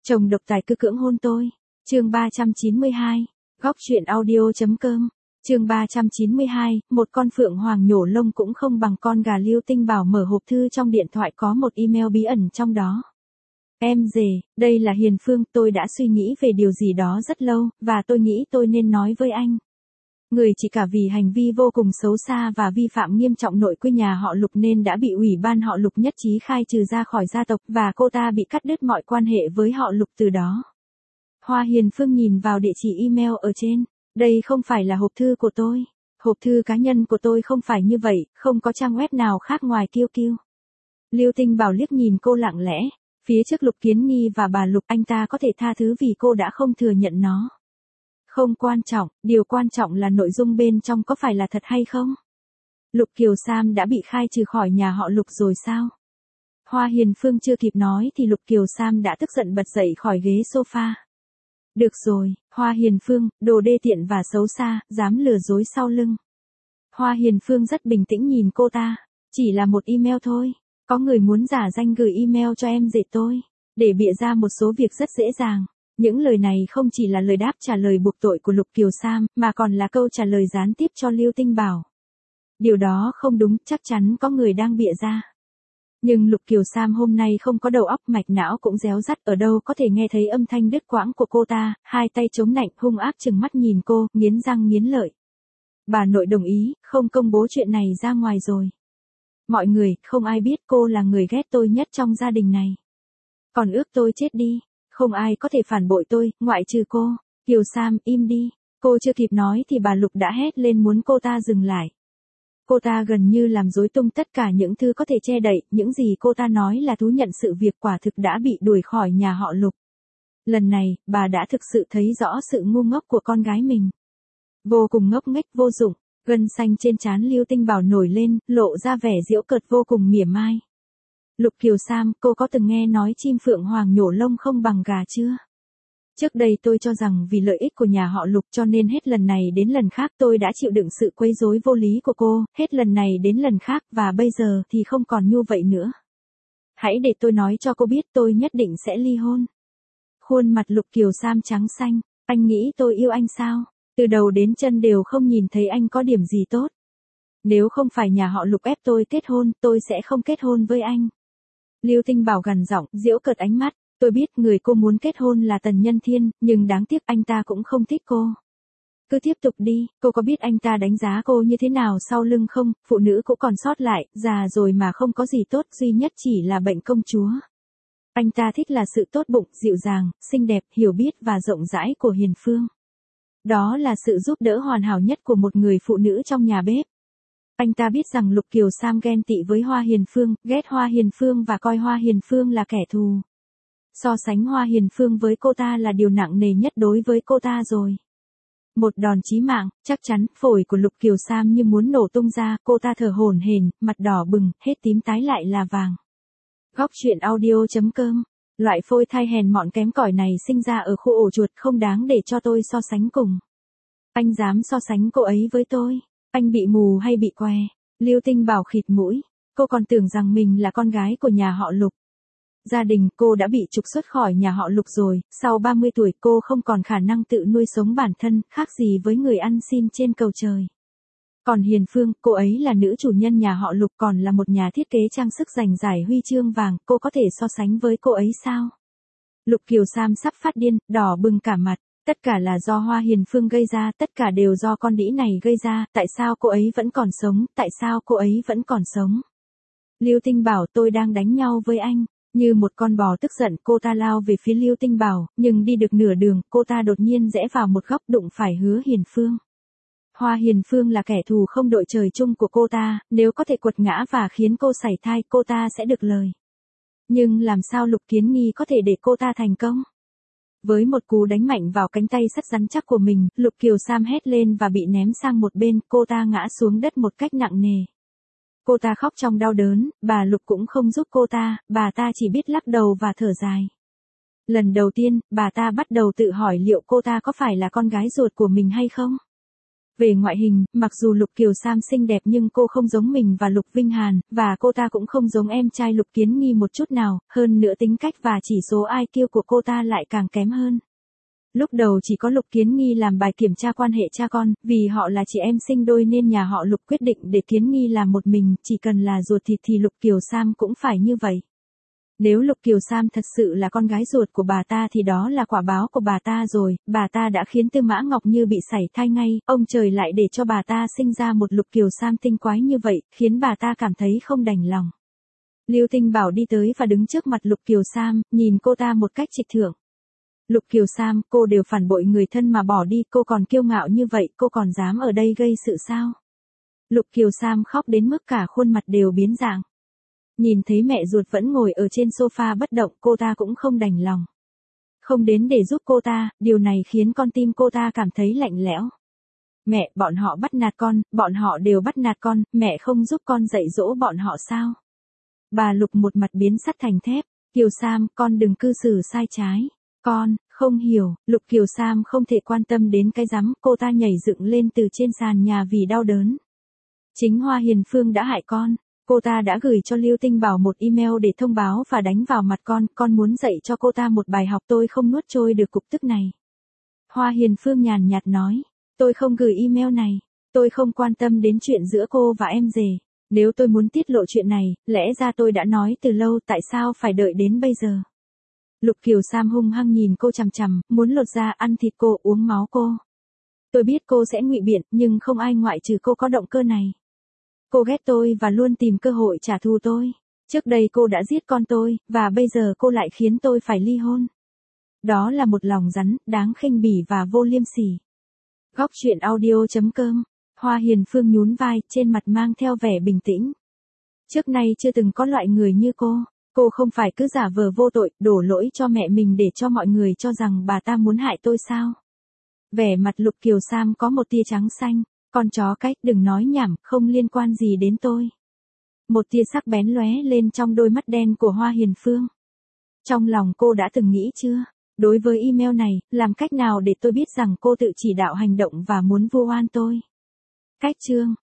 Chồng độc tài cứ cưỡng hôn tôi. Chương 392. Góc truyện audio.com. Chương 392, một con phượng hoàng nhổ lông cũng không bằng con gà. Lưu Tinh Bảo mở hộp thư trong điện thoại, có một email bí ẩn trong đó. Em dề, đây là Hiền Phương, tôi đã suy nghĩ về điều gì đó rất lâu, và tôi nghĩ tôi nên nói với anh. Người chỉ cả vì hành vi vô cùng xấu xa và vi phạm nghiêm trọng nội quy nhà họ Lục nên đã bị ủy ban họ Lục nhất trí khai trừ ra khỏi gia tộc, và cô ta bị cắt đứt mọi quan hệ với họ Lục từ đó. Hoa Hiền Phương nhìn vào địa chỉ email ở trên. Đây không phải là hộp thư của tôi. Hộp thư cá nhân của tôi không phải như vậy, không có trang web nào khác ngoài Kiêu Kiêu. Lưu Tinh Bảo liếc nhìn cô lặng lẽ. Phía trước Lục Kiến Nghi và bà Lục, anh ta có thể tha thứ vì cô đã không thừa nhận nó. Không quan trọng, điều quan trọng là nội dung bên trong có phải là thật hay không? Lục Kiều Sam đã bị khai trừ khỏi nhà họ Lục rồi sao? Hoa Hiền Phương chưa kịp nói thì Lục Kiều Sam đã tức giận bật dậy khỏi ghế sofa. Được rồi, Hoa Hiền Phương, đồ đê tiện và xấu xa, dám lừa dối sau lưng. Hoa Hiền Phương rất bình tĩnh nhìn cô ta. Chỉ là một email thôi. Có người muốn giả danh gửi email cho em dệt tôi, để bịa ra một số việc rất dễ dàng. Những lời này không chỉ là lời đáp trả lời buộc tội của Lục Kiều Sam, mà còn là câu trả lời gián tiếp cho Lưu Tinh Bảo. Điều đó không đúng, chắc chắn có người đang bịa ra. Nhưng Lục Kiều Sam hôm nay không có đầu óc, mạch não cũng réo rắt, ở đâu có thể nghe thấy âm thanh đứt quãng của cô ta, hai tay chống nạnh hung ác trừng mắt nhìn cô, nghiến răng nghiến lợi. Bà nội đồng ý, không công bố chuyện này ra ngoài rồi. Mọi người, không ai biết cô là người ghét tôi nhất trong gia đình này. Còn ước tôi chết đi, không ai có thể phản bội tôi, ngoại trừ cô. Kiều Sam, im đi. Cô chưa kịp nói thì bà Lục đã hét lên muốn cô ta dừng lại. Cô ta gần như làm rối tung tất cả những thứ có thể che đậy, những gì cô ta nói là thú nhận sự việc quả thực đã bị đuổi khỏi nhà họ Lục. Lần này, bà đã thực sự thấy rõ sự ngu ngốc của con gái mình. Vô cùng ngốc nghếch vô dụng, gân xanh trên trán Lưu Tinh Bảo nổi lên, lộ ra vẻ giễu cợt vô cùng mỉa mai. Lục Kiều Sam, cô có từng nghe nói chim phượng hoàng nhổ lông không bằng gà chưa? Trước đây tôi cho rằng vì lợi ích của nhà họ Lục cho nên hết lần này đến lần khác tôi đã chịu đựng sự quấy rối vô lý của cô, hết lần này đến lần khác, và bây giờ thì không còn như vậy nữa. Hãy để tôi nói cho cô biết, tôi nhất định sẽ ly hôn. Khuôn mặt Lục Kiều Sam trắng xanh. Anh nghĩ tôi yêu anh sao? Từ đầu đến chân đều không nhìn thấy anh có điểm gì tốt. Nếu không phải nhà họ Lục ép tôi kết hôn, tôi sẽ không kết hôn với anh. Lưu Tinh Bảo gằn giọng, giễu cợt ánh mắt. Tôi biết người cô muốn kết hôn là Tần Nhân Thiên, nhưng đáng tiếc anh ta cũng không thích cô. Cứ tiếp tục đi, cô có biết anh ta đánh giá cô như thế nào sau lưng không? Phụ nữ cũng còn sót lại, già rồi mà không có gì tốt, duy nhất chỉ là bệnh công chúa. Anh ta thích là sự tốt bụng, dịu dàng, xinh đẹp, hiểu biết và rộng rãi của Hiền Phương. Đó là sự giúp đỡ hoàn hảo nhất của một người phụ nữ trong nhà bếp. Anh ta biết rằng Lục Kiều Sam ghen tị với Hoa Hiền Phương, ghét Hoa Hiền Phương và coi Hoa Hiền Phương là kẻ thù. So sánh Hoa Hiền Phương với cô ta là điều nặng nề nhất đối với cô ta rồi. Một đòn chí mạng, chắc chắn, phổi của Lục Kiều Sam như muốn nổ tung ra, cô ta thở hổn hển, mặt đỏ bừng, hết tím tái lại là vàng. Góc truyện audio.com. Loại phôi thai hèn mọn kém cỏi này sinh ra ở khu ổ chuột, không đáng để cho tôi so sánh cùng. Anh dám so sánh cô ấy với tôi? Anh bị mù hay bị què? Lưu Tinh Bảo khịt mũi. Cô còn tưởng rằng mình là con gái của nhà họ Lục. Gia đình cô đã bị trục xuất khỏi nhà họ Lục rồi, sau 30 tuổi cô không còn khả năng tự nuôi sống bản thân, khác gì với người ăn xin trên cầu trời. Còn Hiền Phương, cô ấy là nữ chủ nhân nhà họ Lục, còn là một nhà thiết kế trang sức giành giải huy chương vàng, cô có thể so sánh với cô ấy sao? Lục Kiều Sam sắp phát điên, đỏ bừng cả mặt. Tất cả là do Hoa Hiền Phương gây ra, tất cả đều do con đĩ này gây ra, tại sao cô ấy vẫn còn sống, tại sao cô ấy vẫn còn sống? Lưu Tinh Bảo, tôi đang đánh nhau với anh. Như một con bò tức giận, cô ta lao về phía Lưu Tinh Bảo, nhưng đi được nửa đường, cô ta đột nhiên rẽ vào một góc, đụng phải Hứa Hiền Phương. Hoa Hiền Phương là kẻ thù không đội trời chung của cô ta, nếu có thể quật ngã và khiến cô sảy thai, cô ta sẽ được lời. Nhưng làm sao Lục Kiến Nghi có thể để cô ta thành công? Với một cú đánh mạnh vào cánh tay sắt rắn chắc của mình, Lục Kiều Sam hét lên và bị ném sang một bên, cô ta ngã xuống đất một cách nặng nề. Cô ta khóc trong đau đớn, bà Lục cũng không giúp cô ta, bà ta chỉ biết lắc đầu và thở dài. Lần đầu tiên, bà ta bắt đầu tự hỏi liệu cô ta có phải là con gái ruột của mình hay không? Về ngoại hình, mặc dù Lục Kiều Sam xinh đẹp nhưng cô không giống mình và Lục Vinh Hàn, và cô ta cũng không giống em trai Lục Kiến Nghi một chút nào, hơn nữa tính cách và chỉ số IQ của cô ta lại càng kém hơn. Lúc đầu chỉ có Lục Kiến Nghi làm bài kiểm tra quan hệ cha con, vì họ là chị em sinh đôi nên nhà họ Lục quyết định để Kiến Nghi làm một mình, chỉ cần là ruột thịt thì Lục Kiều Sam cũng phải như vậy. Nếu Lục Kiều Sam thật sự là con gái ruột của bà ta thì đó là quả báo của bà ta rồi, bà ta đã khiến Tư Mã Ngọc Như bị sảy thai ngay, ông trời lại để cho bà ta sinh ra một Lục Kiều Sam tinh quái như vậy, khiến bà ta cảm thấy không đành lòng. Lưu Tinh Bảo đi tới và đứng trước mặt Lục Kiều Sam, nhìn cô ta một cách trịch thượng. Lục Kiều Sam, cô đều phản bội người thân mà bỏ đi, cô còn kiêu ngạo như vậy, cô còn dám ở đây gây sự sao? Lục Kiều Sam khóc đến mức cả khuôn mặt đều biến dạng. Nhìn thấy mẹ ruột vẫn ngồi ở trên sofa bất động, cô ta cũng không đành lòng. Không đến để giúp cô ta, điều này khiến con tim cô ta cảm thấy lạnh lẽo. Mẹ, bọn họ bắt nạt con, bọn họ đều bắt nạt con, mẹ không giúp con dạy dỗ bọn họ sao? Bà Lục một mặt biến sắt thành thép, Kiều Sam, con đừng cư xử sai trái. Con, không hiểu, Lục Kiều Sam không thể quan tâm đến cái rắm, cô ta nhảy dựng lên từ trên sàn nhà vì đau đớn. Chính Hoa Hiền Phương đã hại con. Cô ta đã gửi cho Lưu Tinh Bảo một email để thông báo và đánh vào mặt con muốn dạy cho cô ta một bài học, tôi không nuốt trôi được cục tức này. Hoa Hiền Phương nhàn nhạt nói, tôi không gửi email này, tôi không quan tâm đến chuyện giữa cô và em rể. Nếu tôi muốn tiết lộ chuyện này, lẽ ra tôi đã nói từ lâu, tại sao phải đợi đến bây giờ? Lục Kiều Sam hung hăng nhìn cô chằm chằm, muốn lột da ăn thịt cô, uống máu cô. Tôi biết cô sẽ ngụy biện, nhưng không ai ngoại trừ cô có động cơ này. Cô ghét tôi và luôn tìm cơ hội trả thù tôi. Trước đây cô đã giết con tôi, và bây giờ cô lại khiến tôi phải ly hôn. Đó là một lòng rắn, đáng khinh bỉ và vô liêm sỉ. Góc truyện audio.com. Hoa Hiền Phương nhún vai, trên mặt mang theo vẻ bình tĩnh. Trước nay chưa từng có loại người như cô. Cô không phải cứ giả vờ vô tội, đổ lỗi cho mẹ mình để cho mọi người cho rằng bà ta muốn hại tôi sao? Vẻ mặt Lục Kiều Sam có một tia trắng xanh. Con chó cái, đừng nói nhảm, không liên quan gì đến tôi. Một tia sắc bén lóe lên trong đôi mắt đen của Hoa Hiền Phương. Trong lòng cô đã từng nghĩ chưa? Đối với email này, làm cách nào để tôi biết rằng cô tự chỉ đạo hành động và muốn vu oan tôi? Cách chương